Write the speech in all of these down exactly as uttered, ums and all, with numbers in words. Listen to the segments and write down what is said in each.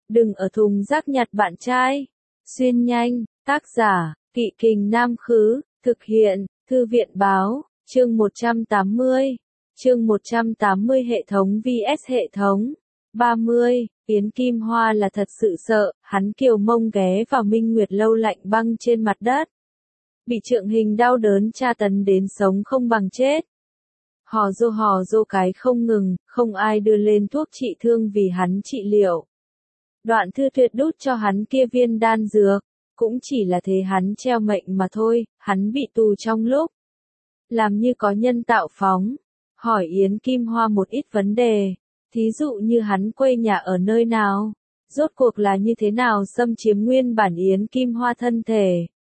Đừng ở thùng rác nhặt bạn trai. Xuyên nhanh, tác giả, Kỵ Kình Nam Khứ, thực hiện, Thư viện Báo, chương một trăm tám mươi. Chương một trăm tám mươi hệ thống vs hệ thống. ba mươi, Yến Kim Hoa là thật sự sợ, hắn kiều mông ghé vào Minh Nguyệt lâu lạnh băng trên mặt đất. Bị Trượng Hình đau đớn tra tấn đến sống không bằng chết. Hò rô hò rô cái không ngừng, không ai đưa lên thuốc trị thương vì hắn trị liệu. Đoạn Thư Tuyệt đút cho hắn kia viên đan dược, cũng chỉ là thế hắn treo mệnh mà thôi, hắn bị tù trong lúc làm như có nhân tạo phóng, hỏi Yến Kim Hoa một ít vấn đề, thí dụ như hắn quê nhà ở nơi nào, rốt cuộc là như thế nào xâm chiếm nguyên bản Yến Kim Hoa thân thể.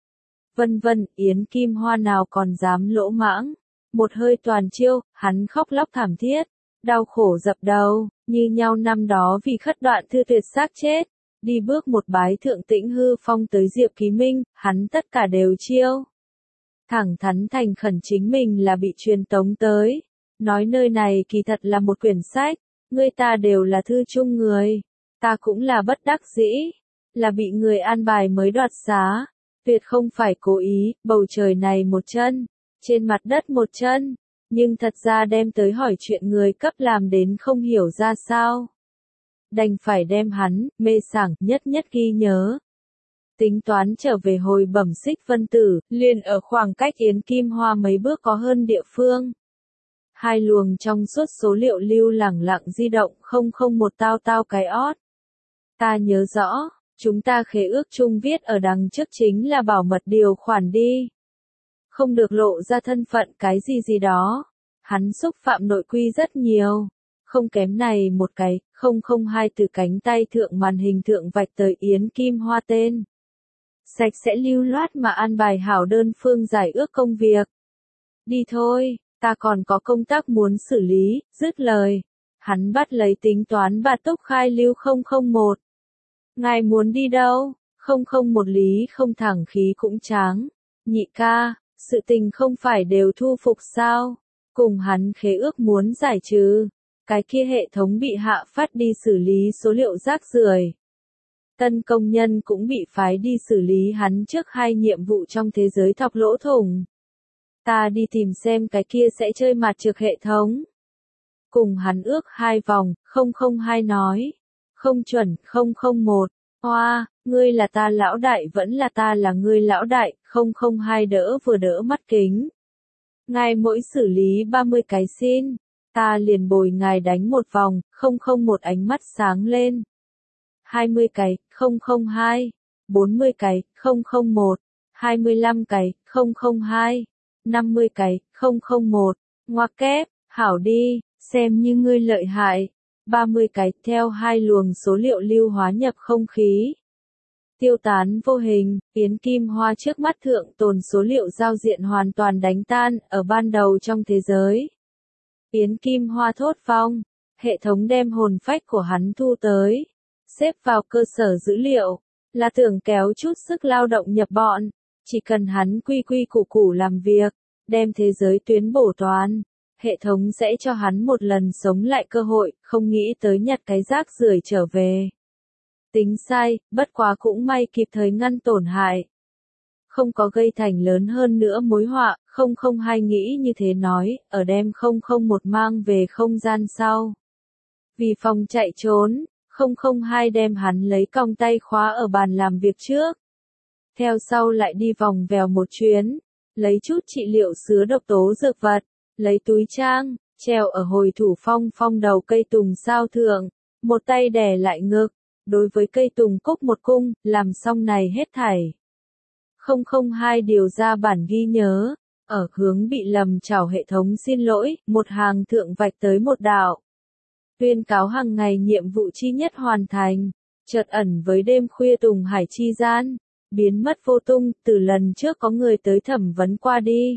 Vân vân, Yến Kim Hoa nào còn dám lỗ mãng, một hơi toàn chiêu, hắn khóc lóc thảm thiết, đau khổ dập đầu, như nhau năm đó vì khất Đoạn Thư Tuyệt xác chết, đi bước một bái thượng Tĩnh Hư Phong tới Diệp Ký Minh, hắn tất cả đều chiêu. Thẳng thắn thành khẩn chính mình là bị truyền tống tới, nói nơi này kỳ thật là một quyển sách, người ta đều là thư chung người, ta cũng là bất đắc dĩ, là bị người an bài mới đoạt xá, tuyệt không phải cố ý, bầu trời này một chân, trên mặt đất một chân, nhưng thật ra đem tới hỏi chuyện người cấp làm đến không hiểu ra sao. Đành phải đem hắn, mê sảng, nhất nhất ghi nhớ. Tính toán trở về hồi bẩm Xích Vân Tử, liền ở khoảng cách Yến Kim Hoa mấy bước có hơn địa phương. Hai luồng trong suốt số liệu lưu lẳng lặng di động không không một tao tao cái ót. Ta nhớ rõ, chúng ta khế ước chung viết ở đằng trước chính là bảo mật điều khoản đi. Không được lộ ra thân phận cái gì gì đó. Hắn xúc phạm nội quy rất nhiều. Không kém này một cái, không không hai từ cánh tay thượng màn hình thượng vạch tới Yến Kim Hoa tên. Sạch sẽ lưu loát mà an bài hảo đơn phương giải ước công việc. Đi thôi, ta còn có công tác muốn xử lý, dứt lời. Hắn bắt lấy tính toán bà túc khai lưu không không một. Ngài muốn đi đâu? Không không một lý không thẳng khí cũng tráng. Nhị ca, sự tình không phải đều thu phục sao? Cùng hắn khế ước muốn giải trừ. Cái kia hệ thống bị hạ phát đi xử lý số liệu rác rưởi. Tân công nhân cũng bị phái đi xử lý hắn trước hai nhiệm vụ trong thế giới thọc lỗ thủng. Ta đi tìm xem cái kia sẽ chơi mặt trược hệ thống. Cùng hắn ước hai vòng, không không hai nói. Không chuẩn, không không một. Hoa, ngươi là ta lão đại vẫn là ta là ngươi lão đại, không không hai đỡ vừa đỡ mắt kính. Ngài mỗi xử lý ba mươi cái xin. Ta liền bồi ngài đánh một vòng, không không một ánh mắt sáng lên. hai mươi cái, không không hai. bốn mươi cái, không không một. hai mươi lăm cái, không không hai. năm mươi cái, không không một. Ngoặc kép, hảo đi, xem như ngươi lợi hại. ba mươi cái, theo hai luồng số liệu lưu hóa nhập không khí. Tiêu tán vô hình, Yến Kim Hoa trước mắt thượng tồn số liệu giao diện hoàn toàn đánh tan, ở ban đầu trong thế giới. Yến Kim Hoa thốt phong, hệ thống đem hồn phách của hắn thu tới, xếp vào cơ sở dữ liệu, là tưởng kéo chút sức lao động nhập bọn, chỉ cần hắn quy quy củ củ làm việc, đem thế giới tuyến bổ toán, hệ thống sẽ cho hắn một lần sống lại cơ hội, không nghĩ tới nhặt cái rác rưởi trở về. Tính sai, bất quá cũng may kịp thời ngăn tổn hại. Không có gây thành lớn hơn nữa mối họa, không không hai nghĩ như thế nói, ở đem không không một mang về không gian sau. Vì phòng chạy trốn, không không hai đem hắn lấy còng tay khóa ở bàn làm việc trước. Theo sau lại đi vòng vèo một chuyến, lấy chút trị liệu sứa độc tố dược vật, lấy túi trang, treo ở hồi thủ phong phong đầu cây tùng sao thượng, một tay đè lại ngực, đối với cây tùng cúc một cung, làm xong này hết thảy. không không hai điều ra bản ghi nhớ, ở hướng bị lầm chảo hệ thống xin lỗi, một hàng thượng vạch tới một đạo. Tuyên cáo hàng ngày nhiệm vụ chi nhất hoàn thành, chợt ẩn với đêm khuya Tùng Hải chi gian, biến mất vô tung, từ lần trước có người tới thẩm vấn qua đi.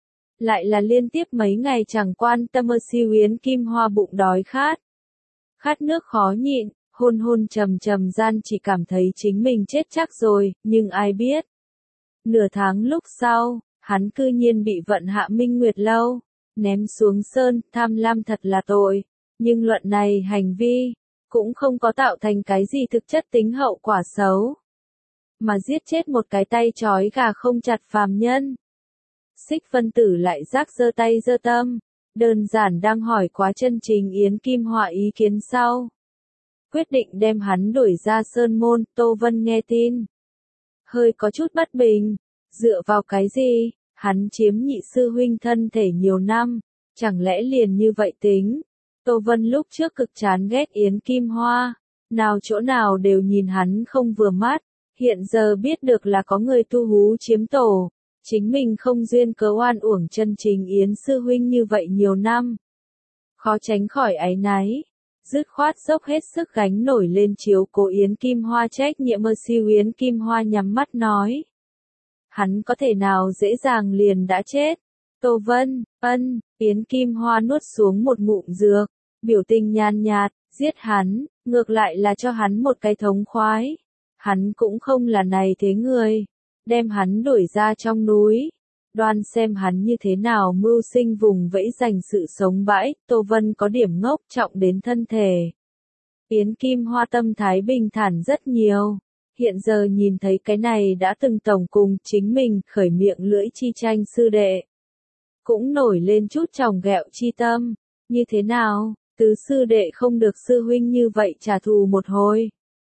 Lại là liên tiếp mấy ngày chẳng quan tâm ơ siêu Yến Kim Hoa bụng đói khát. Khát nước khó nhịn, hôn hôn trầm trầm gian chỉ cảm thấy chính mình chết chắc rồi, nhưng ai biết. Nửa tháng lúc sau, hắn cư nhiên bị vận hạ Minh Nguyệt lâu, ném xuống sơn, tham lam thật là tội, nhưng luận này hành vi, cũng không có tạo thành cái gì thực chất tính hậu quả xấu, mà giết chết một cái tay trói gà không chặt phàm nhân. Xích Vân Tử lại rác giơ tay giơ tâm, đơn giản đang hỏi quá chân chính Yến Kim Hoa ý kiến sau. Quyết định đem hắn đuổi ra sơn môn. Tô Vân nghe tin, hơi có chút bất bình, dựa vào cái gì, hắn chiếm nhị sư huynh thân thể nhiều năm, chẳng lẽ liền như vậy tính. Tô Vân lúc trước cực chán ghét Yến Kim Hoa, nào chỗ nào đều nhìn hắn không vừa mắt, hiện giờ biết được là có người tu hú chiếm tổ, chính mình không duyên cớ oan uổng chân chính Yến sư huynh như vậy nhiều năm. Khó tránh khỏi áy náy, dứt khoát dốc hết sức gánh nổi lên chiếu cố Yến Kim Hoa trách nhiệm mơ siêu. Yến Kim Hoa nhắm mắt nói. Hắn có thể nào dễ dàng liền đã chết. Tô Vân, ân, Yến Kim Hoa nuốt xuống một ngụm dược, biểu tình nhàn nhạt, giết hắn, ngược lại là cho hắn một cái thống khoái. Hắn cũng không là này thế người, đem hắn đuổi ra trong núi, đoan xem hắn như thế nào mưu sinh vùng vẫy giành sự sống bãi. Tô Vân có điểm ngốc trọng đến thân thể. Yến Kim Hoa tâm thái bình thản rất nhiều, hiện giờ nhìn thấy cái này đã từng tổng cùng chính mình khởi miệng lưỡi chi tranh sư đệ, cũng nổi lên chút tròng ghẹo chi tâm. Như thế nào, tứ sư đệ không được sư huynh như vậy trả thù một hồi.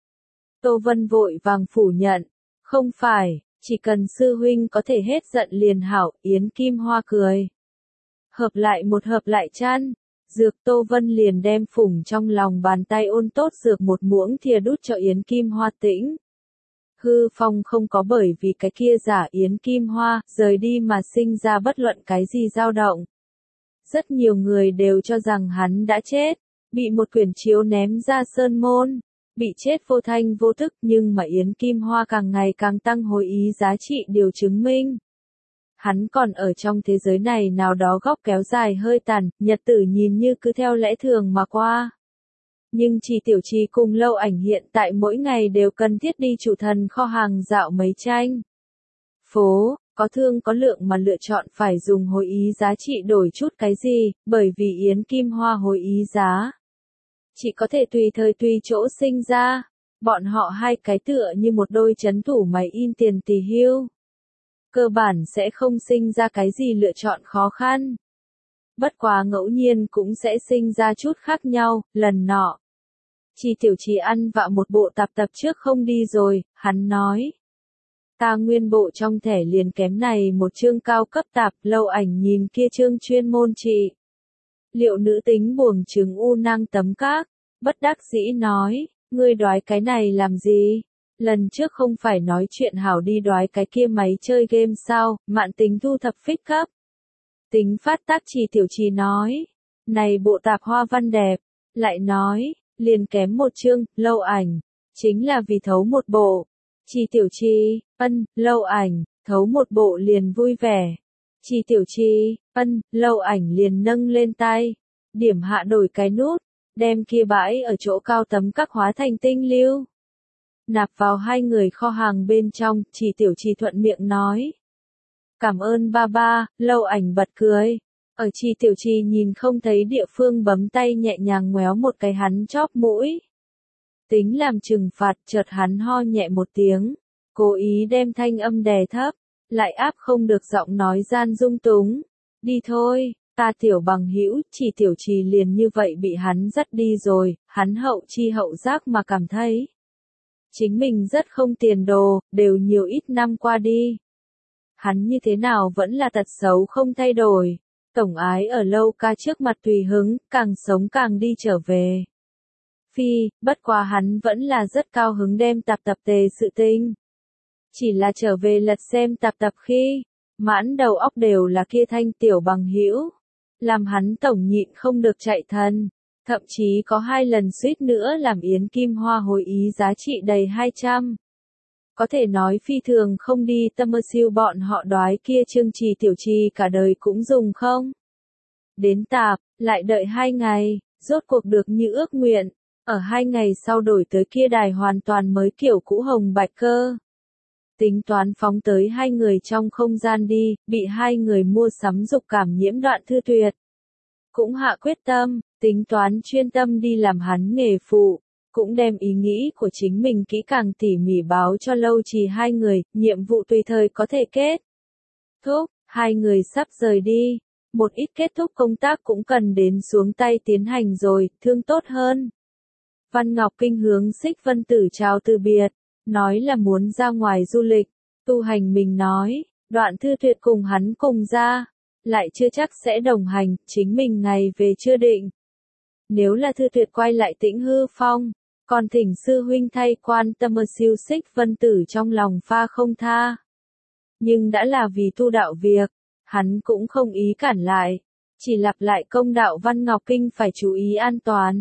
Tô Vân vội vàng phủ nhận, không phải, chỉ cần sư huynh có thể hết giận liền hảo. Yến Kim Hoa cười, hợp lại một hợp lại chăn, dược. Tô Vân liền đem phủng trong lòng bàn tay ôn tốt dược một muỗng thìa đút cho Yến Kim Hoa tĩnh. Hư Phong không có bởi vì cái kia giả Yến Kim Hoa rời đi mà sinh ra bất luận cái gì dao động. Rất nhiều người đều cho rằng hắn đã chết, bị một quyển chiếu ném ra sơn môn, bị chết vô thanh vô tức, nhưng mà Yến Kim Hoa càng ngày càng tăng hồi ý giá trị điều chứng minh. Hắn còn ở trong thế giới này nào đó góc kéo dài hơi tàn, nhật tử nhìn như cứ theo lẽ thường mà qua. Nhưng Trì Tiểu Trì cùng Lâu Ảnh hiện tại mỗi ngày đều cần thiết đi chủ thần kho hàng dạo mấy tranh phố, có thương có lượng mà lựa chọn phải dùng hồi ý giá trị đổi chút cái gì, bởi vì Yến Kim Hoa hồi ý giá chỉ có thể tùy thời tùy chỗ sinh ra. Bọn họ hai cái tựa như một đôi chấn thủ máy in tiền tỳ hưu, cơ bản sẽ không sinh ra cái gì lựa chọn khó khăn. Bất quá ngẫu nhiên cũng sẽ sinh ra chút khác nhau. Lần nọ, Trì Tiểu Trì ăn vạ một bộ tạp tập trước không đi rồi, hắn nói. Ta nguyên bộ trong thẻ liền kém này một chương cao cấp tạp. Lâu Ảnh nhìn kia chương chuyên môn trị liệu nữ tính buồng trứng u nang tấm các, bất đắc dĩ nói, ngươi đoái cái này làm gì? Lần trước không phải nói chuyện hảo đi đoái cái kia máy chơi game sao? Mạn Tính thu thập phích cấp. Tính phát tác. Trì Tiểu Trì nói, này bộ tạp hoa văn đẹp, lại nói, liền kém một chương. Lâu Ảnh, chính là vì thấu một bộ. Trì Tiểu Trì, ân. Lâu Ảnh, thấu một bộ liền vui vẻ. Trì Tiểu Trì, ân. Lâu Ảnh liền nâng lên tay, điểm hạ đổi cái nút, đem kia bãi ở chỗ cao tấm các hóa thành tinh lưu, nạp vào hai người kho hàng bên trong. Trì Tiểu Trì thuận miệng nói, cảm ơn ba ba. Lâu Ảnh bật cười, ở Trì Tiểu Trì nhìn không thấy địa phương bấm tay nhẹ nhàng ngoéo một cái hắn chóp mũi. Tính làm trừng phạt, chợt hắn ho nhẹ một tiếng, cố ý đem thanh âm đè thấp, lại áp không được giọng nói gian dung túng. Đi thôi, ta tiểu bằng hữu. Trì Tiểu Trì liền như vậy bị hắn dắt đi rồi, hắn hậu chi hậu giác mà cảm thấy chính mình rất không tiền đồ, đều nhiều ít năm qua đi. Hắn như thế nào vẫn là tật xấu không thay đổi, tổng ái ở Lâu ca trước mặt tùy hứng, càng sống càng đi trở về. Phi, bất quá hắn vẫn là rất cao hứng đem tạp tập tề sự tình. Chỉ là trở về lật xem tạp tập khi, mãn đầu óc đều là kia thanh tiểu bằng hữu, làm hắn tổng nhịn không được chạy thân, thậm chí có hai lần suýt nữa làm Yến Kim Hoa hồi ý giá trị đầy hai trăm. Có thể nói phi thường không đi tâm mơ siêu bọn họ đoái kia chương. Trì Tiểu Trì cả đời cũng dùng không đến tạp, lại đợi hai ngày, rốt cuộc được như ước nguyện, ở hai ngày sau đổi tới kia đài hoàn toàn mới kiểu cũ hồng bạch cơ. Tính toán phóng tới hai người trong không gian đi, bị hai người mua sắm dục cảm nhiễm đoạn thư tuyệt. Cũng hạ quyết tâm, tính toán chuyên tâm đi làm hắn nghề phụ. cũng đem ý nghĩ của chính mình kỹ càng tỉ mỉ báo cho Lâu Trì hai người, nhiệm vụ tùy thời có thể kết thúc, hai người sắp rời đi, một ít kết thúc công tác cũng cần đến xuống tay tiến hành rồi, thương tốt hơn. Văn Ngọc Kinh hướng Xích Vân Tử chào từ biệt, nói là muốn ra ngoài du lịch, Tu Hành mình nói, Đoạn Thư Tuyệt cùng hắn cùng ra, lại chưa chắc sẽ đồng hành, chính mình ngày về chưa định. Nếu là Thư Tuyệt quay lại Tĩnh Hư Phong, còn thỉnh sư huynh thay quan tâm ở siêu Xích Vân Tử trong lòng pha không tha. Nhưng đã là vì tu đạo việc, hắn cũng không ý cản lại, chỉ lặp lại công đạo Văn Ngọc Kinh phải chú ý an toàn.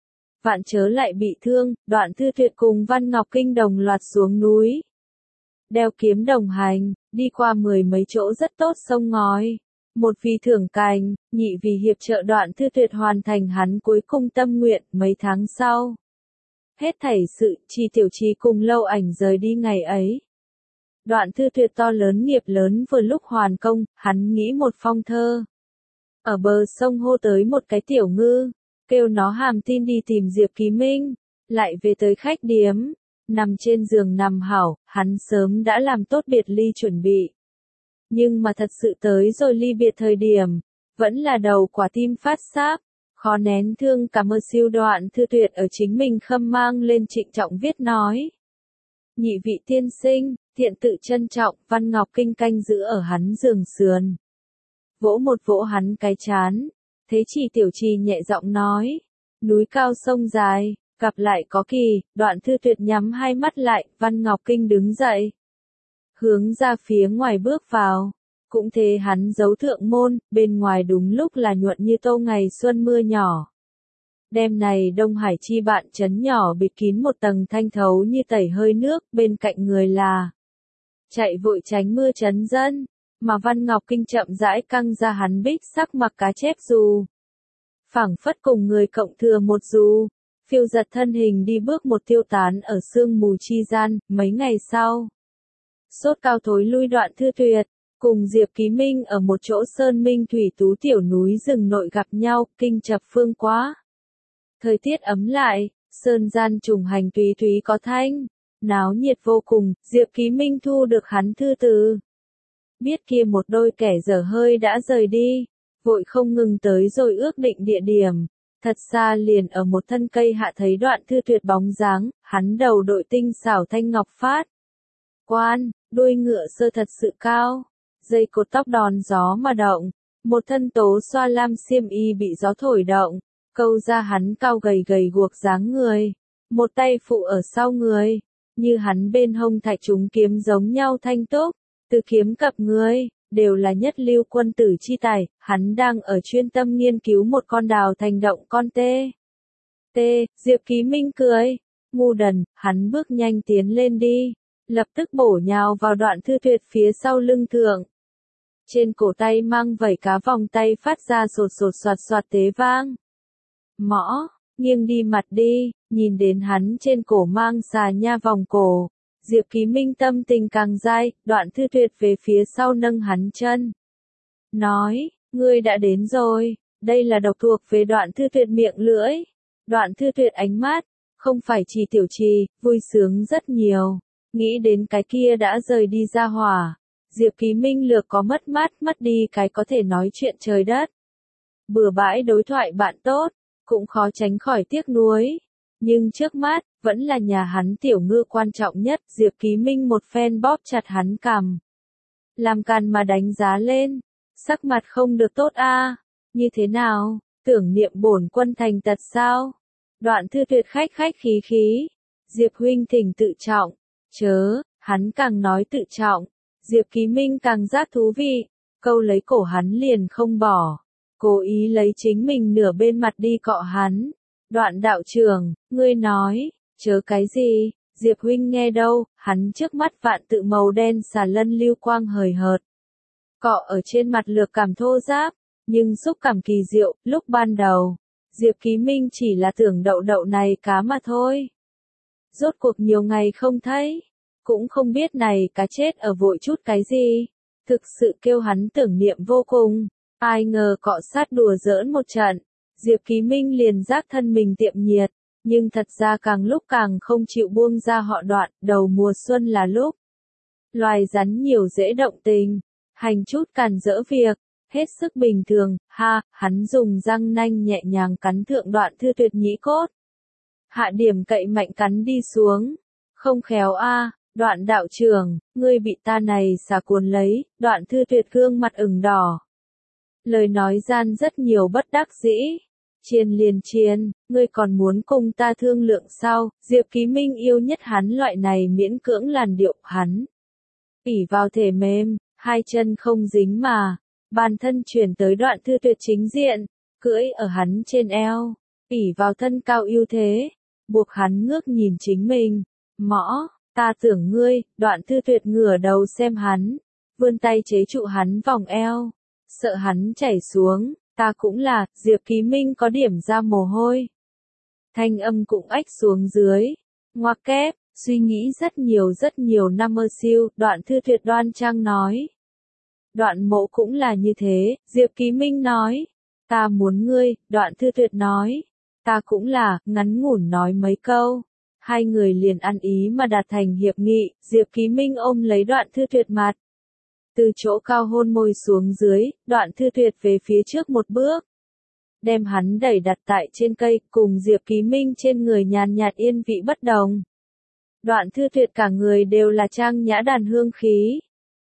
Vạn chớ lại bị thương, Đoạn Thư Tuyệt cùng Văn Ngọc Kinh đồng loạt xuống núi. Đeo kiếm đồng hành, đi qua mười mấy chỗ rất tốt sông ngói. Một vì thưởng cành, nhị vì hiệp trợ Đoạn Thư Tuyệt hoàn thành hắn cuối cùng tâm nguyện mấy tháng sau. Hết thảy sự, Chi Tiểu Trì cùng Lâu Ảnh rời đi ngày ấy. Đoạn Thư Tuyệt to lớn nghiệp lớn vừa lúc hoàn công, hắn nghĩ một phong thơ. Ở bờ sông hô tới một cái tiểu ngư, kêu nó hàm tin đi tìm Diệp Ký Minh, lại về tới khách điếm, nằm trên giường nằm hảo, hắn sớm đã làm tốt biệt ly chuẩn bị. Nhưng mà thật sự tới rồi ly biệt thời điểm, vẫn là đầu quả tim phát sáp, khó nén thương cảm ơn siêu Đoạn Thư Tuyệt ở chính mình khâm mang lên trịnh trọng viết nói. Nhị vị tiên sinh, thiện tự trân trọng, Văn Ngọc Kinh canh giữ ở hắn giường sườn. Vỗ một vỗ hắn cái chán, thế Chỉ Tiểu Trì nhẹ giọng nói, núi cao sông dài, gặp lại có kỳ, Đoạn Thư Tuyệt nhắm hai mắt lại, Văn Ngọc Kinh đứng dậy. Hướng ra phía ngoài bước vào, cũng thế hắn giấu thượng môn, bên ngoài đúng lúc là nhuận như tô ngày xuân mưa nhỏ. Đêm này Đông Hải chi bạn trấn nhỏ bịt kín một tầng thanh thấu như tẩy hơi nước, bên cạnh người là chạy vội tránh mưa trấn dân, mà Văn Ngọc Kinh chậm rãi căng ra hắn bích sắc mặc cá chép dù. Phảng phất cùng người cộng thừa một dù, phiêu giật thân hình đi bước một tiêu tán ở sương mù chi gian, mấy ngày sau. Sốt cao thối lui Đoạn Thư Tuyệt, cùng Diệp Ký Minh ở một chỗ sơn minh thủy tú tiểu núi rừng nội gặp nhau, kinh chập phương quá. Thời tiết ấm lại, sơn gian trùng hành tùy tùy có thanh, náo nhiệt vô cùng, Diệp Ký Minh thu được hắn thư từ. Biết kia một đôi kẻ dở hơi đã rời đi, vội không ngừng tới rồi ước định địa điểm, thật xa liền ở một thân cây hạ thấy Đoạn Thư Tuyệt bóng dáng, hắn đầu đội tinh xảo thanh ngọc phát. Quan, đuôi ngựa sơ thật sự cao, dây cột tóc đòn gió mà động, một thân tố xoa lam xiêm y bị gió thổi động, câu ra hắn cao gầy gầy guộc dáng người, một tay phụ ở sau người, như hắn bên hông thạch trúng kiếm giống nhau thanh túc, từ kiếm cập người, đều là nhất lưu quân tử chi tài, hắn đang ở chuyên tâm nghiên cứu một con đào thành động con tê. Tê, Diệp Ký Minh cười, ngu đần, hắn bước nhanh tiến lên đi, lập tức bổ nhào vào Đoạn Thư Tuyệt phía sau lưng thượng. Trên cổ tay mang vảy cá vòng tay phát ra sột sột soạt soạt tế vang. Mõ, nghiêng đi mặt đi, nhìn đến hắn trên cổ mang xà nha vòng cổ. Diệp Ký Minh tâm tình càng dai, Đoạn Thư Tuyệt về phía sau nâng hắn chân. Nói, ngươi đã đến rồi, đây là độc thuộc về Đoạn Thư Tuyệt miệng lưỡi. Đoạn Thư Tuyệt ánh mắt, không phải Chỉ Tiểu Trì, vui sướng rất nhiều. Nghĩ đến cái kia đã rời đi ra hỏa. Diệp Ký Minh lược có mất mát mất đi cái có thể nói chuyện trời đất. Bừa bãi đối thoại bạn tốt, cũng khó tránh khỏi tiếc nuối. Nhưng trước mắt, vẫn là nhà hắn tiểu ngư quan trọng nhất, Diệp Ký Minh một phen bóp chặt hắn cằm. Làm càn mà đánh giá lên, sắc mặt không được tốt a, như thế nào, tưởng niệm bổn quân thành tật sao? Đoạn Thư Tuyệt khách khách khí khí, Diệp huynh thỉnh tự trọng, chớ, hắn càng nói tự trọng, Diệp Ký Minh càng giác thú vị, câu lấy cổ hắn liền không bỏ, cố ý lấy chính mình nửa bên mặt đi cọ hắn. Đoạn đạo trưởng, ngươi nói, chớ cái gì, Diệp huynh nghe đâu, hắn trước mắt vạn tự màu đen xà lân lưu quang hời hợt. Cọ ở trên mặt lược cảm thô ráp, nhưng xúc cảm kỳ diệu, lúc ban đầu, Diệp Ký Minh chỉ là tưởng đậu đậu này cá mà thôi. Rốt cuộc nhiều ngày không thấy, cũng không biết này cá chết ở vội chút cái gì, thực sự kêu hắn tưởng niệm vô cùng, ai ngờ cọ sát đùa giỡn một trận. Diệp Ký Minh liền giác thân mình tiệm nhiệt, Nhưng thật ra càng lúc càng không chịu buông ra họ Đoạn, đầu mùa xuân là lúc. Loài rắn nhiều dễ động tình, hành chút càn rỡ việc, hết sức bình thường, ha, hắn dùng răng nanh nhẹ nhàng cắn thượng Đoạn Thư Tuyệt nhĩ cốt. Hạ điểm cậy mạnh cắn đi xuống, không khéo a, Đoạn đạo trưởng, ngươi bị ta này xà cuốn lấy, Đoạn Thư Tuyệt gương mặt ửng đỏ. Lời nói gian rất nhiều bất đắc dĩ. Chiên liền chiên, ngươi còn muốn cùng ta thương lượng sao? Diệp Ký Minh yêu nhất hắn loại này miễn cưỡng làn điệu, hắn ỉ vào thể mềm, hai chân không dính mà, bàn thân chuyển tới Đoạn Thư Tuyệt chính diện, cưỡi ở hắn trên eo, ỉ vào thân cao ưu thế, buộc hắn ngước nhìn chính mình. Mõ, ta tưởng ngươi, Đoạn Thư Tuyệt ngửa đầu xem hắn, vươn tay chế trụ hắn vòng eo, sợ hắn chảy xuống. Ta cũng là, Diệp Ký Minh có điểm ra mồ hôi. Thanh âm cũng ách xuống dưới. Ngoặc kép, suy nghĩ rất nhiều rất nhiều năm ơ siêu, Đoạn Thư Tuyệt đoan trang nói. Đoạn Mộ cũng là như thế, Diệp Ký Minh nói. Ta muốn ngươi, Đoạn Thư Tuyệt nói. Ta cũng là, ngắn ngủn nói mấy câu. Hai người liền ăn ý mà đạt thành hiệp nghị, Diệp Ký Minh ôm lấy Đoạn Thư Tuyệt mặt. Từ chỗ cao hôn môi xuống dưới, Đoạn Thư Tuyệt về phía trước một bước. Đem hắn đẩy đặt tại trên cây, cùng Diệp Ký Minh trên người nhàn nhạt yên vị bất đồng. Đoạn Thư Tuyệt cả người đều là trang nhã đàn hương khí.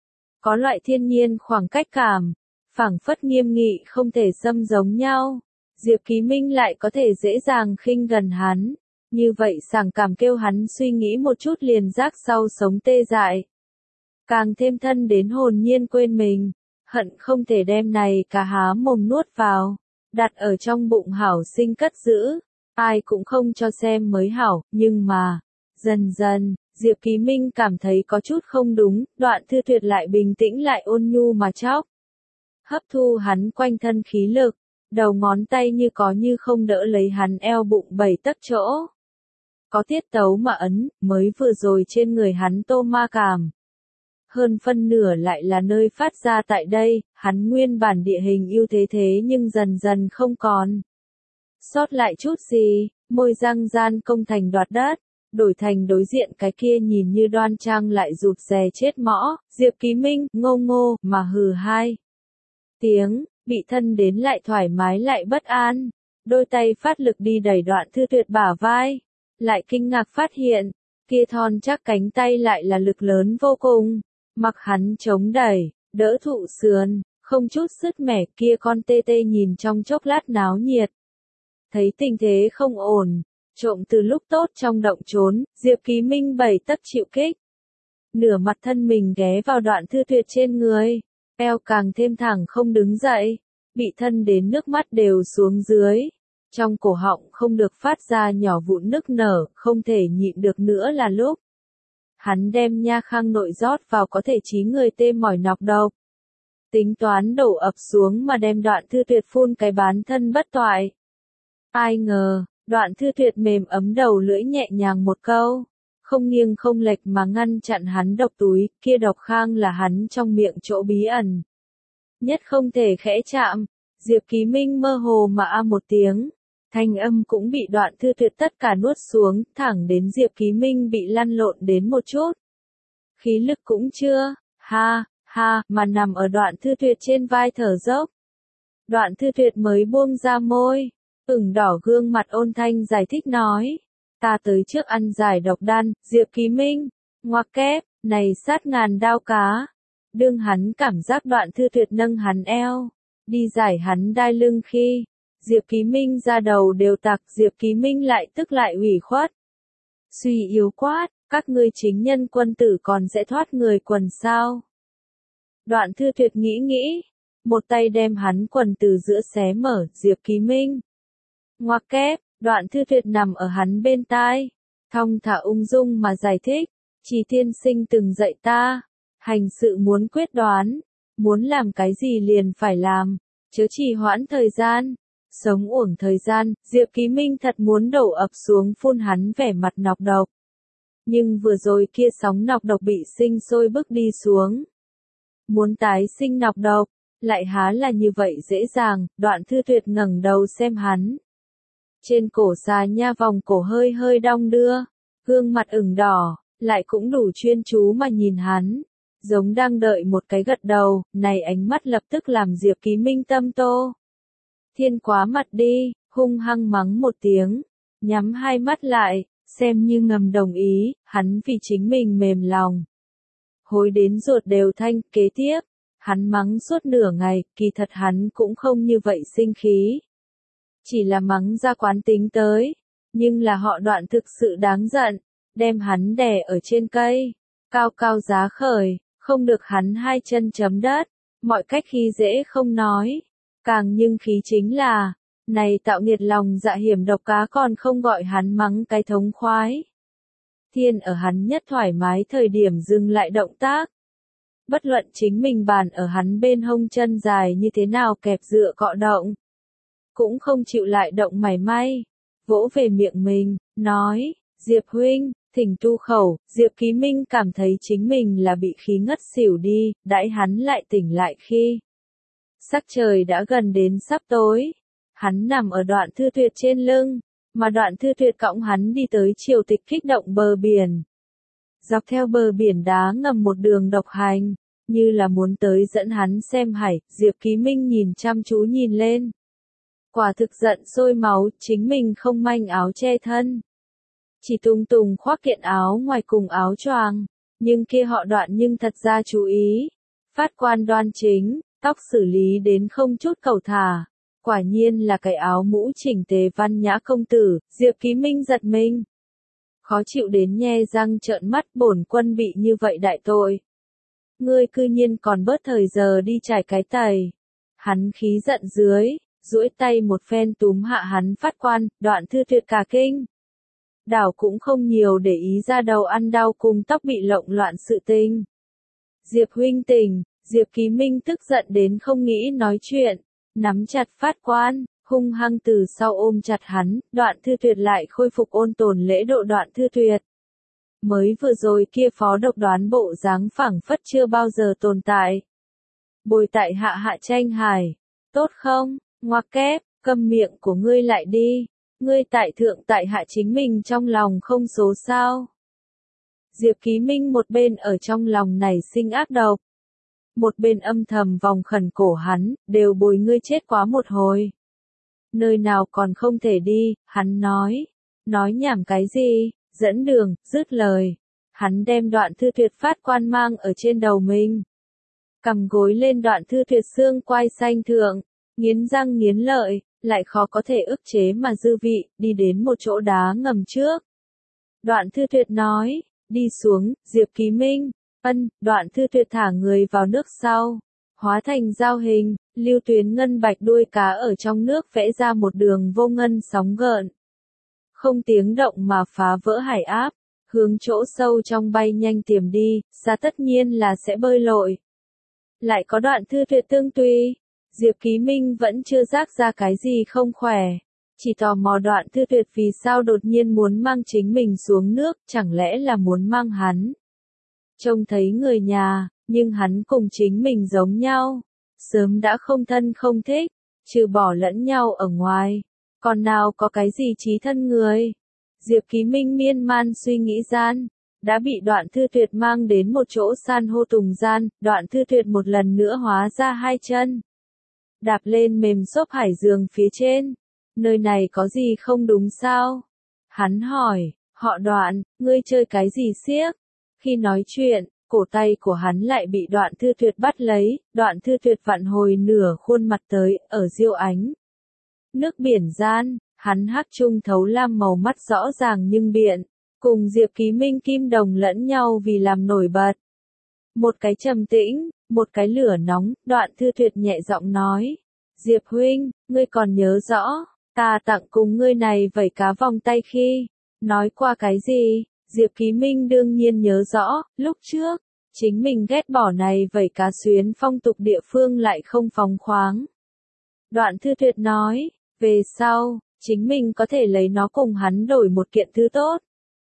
Có loại thiên nhiên khoảng cách cảm, phảng phất nghiêm nghị không thể xâm giống nhau. Diệp Ký Minh lại có thể dễ dàng khinh gần hắn. Như vậy sảng cảm kêu hắn suy nghĩ một chút liền giác sau sống tê dại. Càng thêm thân đến hồn nhiên quên mình, hận không thể đem này cả há mồm nuốt vào, đặt ở trong bụng hảo sinh cất giữ, ai cũng không cho xem mới hảo, nhưng mà, dần dần, Diệp Ký Minh cảm thấy có chút không đúng, Đoạn Thư Tuyệt lại bình tĩnh lại ôn nhu mà chóc. Hấp thu hắn quanh thân khí lực, đầu ngón tay như có như không đỡ lấy hắn eo bụng bảy tấc chỗ. Có tiết tấu mà ấn, mới vừa rồi trên người hắn tô ma cảm. Hơn phân nửa lại là nơi phát ra tại đây, hắn nguyên bản địa hình ưu thế thế nhưng dần dần không còn. Sót lại chút gì, môi răng gian công thành đoạt đất, đổi thành đối diện cái kia nhìn như đoan trang lại rụt rè chết mõ, Diệp Ký Minh, ngô ngô, mà hừ hai tiếng, bị thân đến lại thoải mái lại bất an, đôi tay phát lực đi đẩy Đoạn Thư Tuyệt bả vai, lại kinh ngạc phát hiện, kia thon chắc cánh tay lại là lực lớn vô cùng. Mặc hắn chống đẩy, đỡ thụ sườn, không chút sứt mẻ, kia con tê tê nhìn trong chốc lát náo nhiệt. Thấy tình thế không ổn, trộm từ lúc tốt trong động trốn, Diệp Ký Minh bảy tấc chịu kích. Nửa mặt thân mình ghé vào Đoạn Thư Tuyệt trên người, eo càng thêm thẳng không đứng dậy, bị thân đến nước mắt đều xuống dưới. Trong cổ họng không được phát ra nhỏ vụn nức nở, không thể nhịn được nữa là lúc. Hắn đem nha khang nội rót vào có thể trí người tê mỏi nọc độc. Tính toán đổ ập xuống mà đem Đoạn Thư Tuyệt phun cái bán thân bất toại. Ai ngờ, Đoạn Thư Tuyệt mềm ấm đầu lưỡi nhẹ nhàng một câu. Không nghiêng không lệch mà ngăn chặn hắn độc túi, kia độc khang là hắn trong miệng chỗ bí ẩn. Nhất không thể khẽ chạm, Diệp Ký Minh mơ hồ mà a một tiếng. Thanh âm cũng bị Đoạn Thư Tuyệt tất cả nuốt xuống, thẳng đến Diệp Ký Minh bị lăn lộn đến một chút. Khí lực cũng chưa, ha, ha, mà nằm ở Đoạn Thư Tuyệt trên vai thở dốc. Đoạn Thư Tuyệt mới buông ra môi, ửng đỏ gương mặt ôn thanh giải thích nói. Ta tới trước ăn giải độc đan, Diệp Ký Minh, ngoặc kép, này sát ngàn đao cá. Đương hắn cảm giác Đoạn Thư Tuyệt nâng hắn eo, đi giải hắn đai lưng khi. Diệp Ký Minh ra đầu đều tạc, Diệp Ký Minh lại tức lại ủy khuất. Suy yếu quát, các ngươi chính nhân quân tử còn sẽ thoát người quần sao? Đoạn Thư Tuyệt nghĩ nghĩ, một tay đem hắn quần từ giữa xé mở, Diệp Ký Minh. Ngoặc kép, Đoạn Thư Tuyệt nằm ở hắn bên tai, thong thả ung dung mà giải thích, Chỉ tiên sinh từng dạy ta, hành sự muốn quyết đoán, muốn làm cái gì liền phải làm, chớ trì hoãn thời gian. Sống uổng thời gian, Diệp Ký Minh thật muốn đổ ập xuống phun hắn vẻ mặt nọc độc. Nhưng vừa rồi kia sóng nọc độc bị sinh sôi bức đi xuống. Muốn tái sinh nọc độc, lại há là như vậy dễ dàng, Đoạn Thư Tuyệt ngẩng đầu xem hắn. Trên cổ xà nha vòng cổ hơi hơi đong đưa, gương mặt ửng đỏ, lại cũng đủ chuyên chú mà nhìn hắn, giống đang đợi một cái gật đầu, này ánh mắt lập tức làm Diệp Ký Minh tâm tô. Thiên quá mặt đi, hung hăng mắng một tiếng, nhắm hai mắt lại, xem như ngầm đồng ý, hắn vì chính mình mềm lòng. Hối đến ruột đều thanh, kế tiếp, hắn mắng suốt nửa ngày, kỳ thật hắn cũng không như vậy sinh khí. Chỉ là mắng ra quán tính tới, nhưng là họ Đoạn thực sự đáng giận, đem hắn đè ở trên cây, cao cao giá khởi, không được hắn hai chân chấm đất, mọi cách khi dễ không nói, càng nhưng khí chính là, này tạo nghiệt lòng dạ hiểm độc cá còn không gọi hắn mắng cái thống khoái. Thiên ở hắn nhất thoải mái thời điểm dừng lại động tác. Bất luận chính mình bàn ở hắn bên hông chân dài như thế nào kẹp dựa cọ động. Cũng không chịu lại động mảy may. Vỗ về miệng mình, nói, Diệp huynh, thỉnh tu khẩu, Diệp Ký Minh cảm thấy chính mình là bị khí ngất xỉu đi, đãi hắn lại tỉnh lại khi. Sắc trời đã gần đến sắp tối. Hắn nằm ở Đoạn Thư Tuyệt trên lưng, mà Đoạn Thư Tuyệt cõng hắn đi tới triều tịch kích động bờ biển. Dọc theo bờ biển đá ngầm một đường độc hành, như là muốn tới dẫn hắn xem hải, Diệp Ký Minh nhìn chăm chú nhìn lên. Quả thực giận sôi máu, chính mình không manh áo che thân. Chỉ tung tùng khoác kiện áo ngoài cùng áo choàng, nhưng kia họ Đoạn nhưng thật ra chú ý. Phát quan đoan chính, tóc xử lý đến không chút cầu thả. Quả nhiên là cái áo mũ chỉnh tề văn nhã công tử, Diệp Ký Minh giật mình. Khó chịu đến nhe răng trợn mắt, bổn quân bị như vậy đại tội. Ngươi cư nhiên còn bớt thời giờ đi trải cái tày. Hắn khí giận dưới, duỗi tay một phen túm hạ hắn phát quan, Đoạn Thư Tuyệt cả kinh. Đảo cũng không nhiều để ý ra đầu ăn đau cùng tóc bị lộn loạn sự tình. Diệp huynh tỉnh, Diệp Ký Minh tức giận đến không nghĩ nói chuyện, nắm chặt phát quan, hung hăng từ sau ôm chặt hắn, Đoạn Thư Tuyệt lại khôi phục ôn tồn lễ độ Đoạn Thư Tuyệt. Mới vừa rồi kia phó độc đoán bộ dáng phảng phất chưa bao giờ tồn tại. Bồi tại hạ hạ tranh hải, tốt không, ngoặc kép, câm miệng của ngươi lại đi, ngươi tại thượng tại hạ chính mình trong lòng không số sao. Diệp Ký Minh một bên ở trong lòng nảy sinh ác độc, một bên âm thầm vòng khẩn cổ hắn, đều bồi ngươi chết quá một hồi. Nơi nào còn không thể đi, hắn nói, nói nhảm cái gì, dẫn đường, dứt lời. Hắn đem Đoạn Thư Tuyệt phát quan mang ở trên đầu mình. Cầm gối lên Đoạn Thư Tuyệt xương quai xanh thượng, nghiến răng nghiến lợi, lại khó có thể ức chế mà dư vị, đi đến một chỗ đá ngầm trước. Đoạn Thư Tuyệt nói, đi xuống, Diệp Ký Minh, ân, Đoạn Thư Tuyệt thả người vào nước sau, hóa thành dao hình, lưu tuyến ngân bạch đuôi cá ở trong nước vẽ ra một đường vô ngân sóng gợn. Không tiếng động mà phá vỡ hải áp, hướng chỗ sâu trong bay nhanh tiềm đi, xa tất nhiên là sẽ bơi lội. Lại có Đoạn Thư Tuyệt tương tùy, Diệp Ký Minh vẫn chưa rác ra cái gì không khỏe, chỉ tò mò Đoạn Thư Tuyệt vì sao đột nhiên muốn mang chính mình xuống nước, chẳng lẽ là muốn mang hắn. Trông thấy người nhà, nhưng hắn cùng chính mình giống nhau, sớm đã không thân không thích, trừ bỏ lẫn nhau ở ngoài, còn nào có cái gì trí thân người. Diệp Ký Minh miên man suy nghĩ gian, đã bị Đoạn Thư Tuyệt mang đến một chỗ san hô tùng gian, Đoạn Thư Tuyệt một lần nữa hóa ra hai chân. Đạp lên mềm xốp hải giường phía trên, nơi này có gì không đúng sao? Hắn hỏi, họ Đoạn, ngươi chơi cái gì xiếc? Khi nói chuyện, cổ tay của hắn lại bị Đoạn Thư Tuyệt bắt lấy, Đoạn Thư Tuyệt vặn hồi nửa khuôn mặt tới, ở diêu ánh. Nước biển gian, hắn hắc trung thấu lam màu mắt rõ ràng nhưng biện, cùng Diệp Ký Minh kim đồng lẫn nhau vì làm nổi bật. Một cái trầm tĩnh, một cái lửa nóng, Đoạn Thư Tuyệt nhẹ giọng nói, Diệp huynh, ngươi còn nhớ rõ, ta tặng cùng ngươi này vẩy cá vòng tay khi, nói qua cái gì? Diệp Ký Minh đương nhiên nhớ rõ, lúc trước, chính mình ghét bỏ này vẩy cá xuyến phong tục địa phương lại không phóng khoáng. Đoạn Thư Tuyệt nói, về sau, chính mình có thể lấy nó cùng hắn đổi một kiện thứ tốt.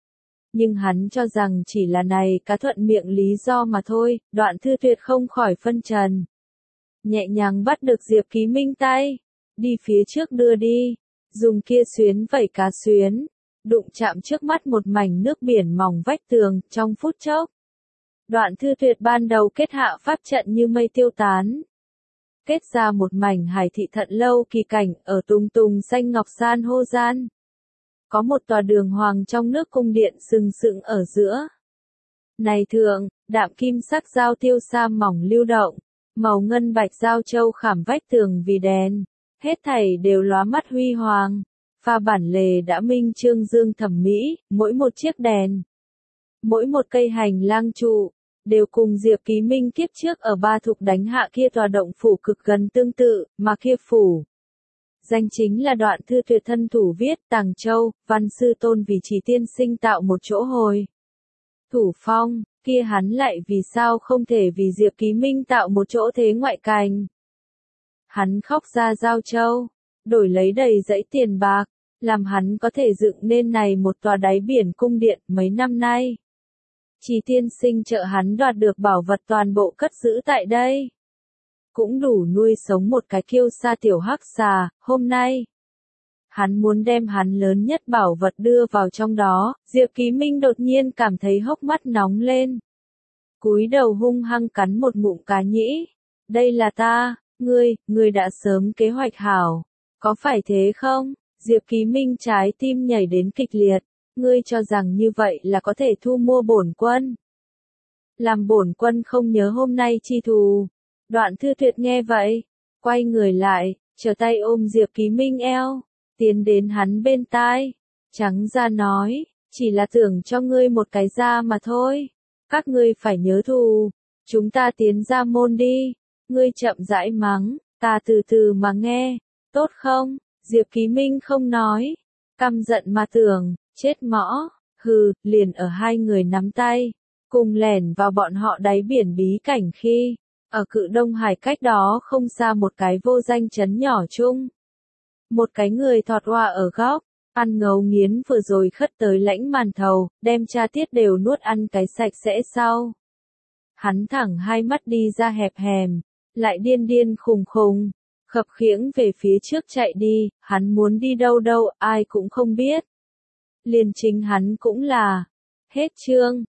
Nhưng hắn cho rằng chỉ là này cá thuận miệng lý do mà thôi, Đoạn Thư Tuyệt không khỏi phân trần. Nhẹ nhàng bắt được Diệp Ký Minh tay, đi phía trước đưa đi, dùng kia xuyến vẩy cá xuyến, đụng chạm trước mắt một mảnh nước biển mỏng vách tường, trong phút chốc. Đoạn Thư Tuyệt ban đầu kết hạ pháp trận như mây tiêu tán. Kết ra một mảnh hải thị thận lâu kỳ cảnh ở tung tùng xanh ngọc san hô gian. Có một tòa đường hoàng trong nước cung điện sừng sững ở giữa. Này thượng, đạm kim sắc dao tiêu sa mỏng lưu động, màu ngân bạch dao châu khảm vách tường vì đèn, hết thảy đều lóa mắt huy hoàng. Pha bản lề đã minh trương dương thẩm mỹ, mỗi một chiếc đèn, mỗi một cây hành lang trụ, đều cùng Diệp Ký Minh kiếp trước ở Ba Thục đánh hạ kia tòa động phủ cực gần tương tự, mà kia phủ danh chính là Đoạn Thư Tuyệt thân thủ viết Tàng Châu, văn sư tôn vì Chỉ tiên sinh tạo một chỗ hồi thủ phong, kia hắn lại vì sao không thể vì Diệp Ký Minh tạo một chỗ thế ngoại cảnh. Hắn khóc ra Giao Châu, đổi lấy đầy dãy tiền bạc, làm hắn có thể dựng nên này một tòa đáy biển cung điện mấy năm nay. Chỉ tiên sinh trợ hắn đoạt được bảo vật toàn bộ cất giữ tại đây. Cũng đủ nuôi sống một cái kiêu sa tiểu hắc xà, hôm nay. Hắn muốn đem hắn lớn nhất bảo vật đưa vào trong đó, Diệp Ký Minh đột nhiên cảm thấy hốc mắt nóng lên. Cúi đầu hung hăng cắn một ngụm cá nhĩ. Đây là ta, ngươi, ngươi đã sớm kế hoạch hảo. Có phải thế không? Diệp Ký Minh trái tim nhảy đến kịch liệt. Ngươi cho rằng như vậy là có thể thu mua bổn quân. Làm bổn quân không nhớ hôm nay chi thù. Đoạn Thư Tuyệt nghe vậy, quay người lại, trở tay ôm Diệp Ký Minh eo, tiến đến hắn bên tai, trắng ra nói, chỉ là tưởng cho ngươi một cái da mà thôi. Các ngươi phải nhớ thù, chúng ta tiến ra môn đi. Ngươi chậm rãi mắng, ta từ từ mà nghe, tốt không? Diệp Ký Minh không nói, căm giận mà tưởng, chết mõ, hừ, liền ở hai người nắm tay, cùng lẻn vào bọn họ đáy biển bí cảnh khi, ở Cự Đông Hải cách đó không xa một cái vô danh trấn nhỏ chung. Một cái người thọt hoa ở góc, ăn ngấu nghiến vừa rồi khất tới lãnh màn thầu, đem cha tiết đều nuốt ăn cái sạch sẽ sau. Hắn thẳng hai mắt đi ra hẹp hèm, lại điên điên khùng khùng, khập khiễng về phía trước chạy đi, hắn muốn đi đâu đâu, ai cũng không biết. Liền chính hắn cũng là. Hết chương.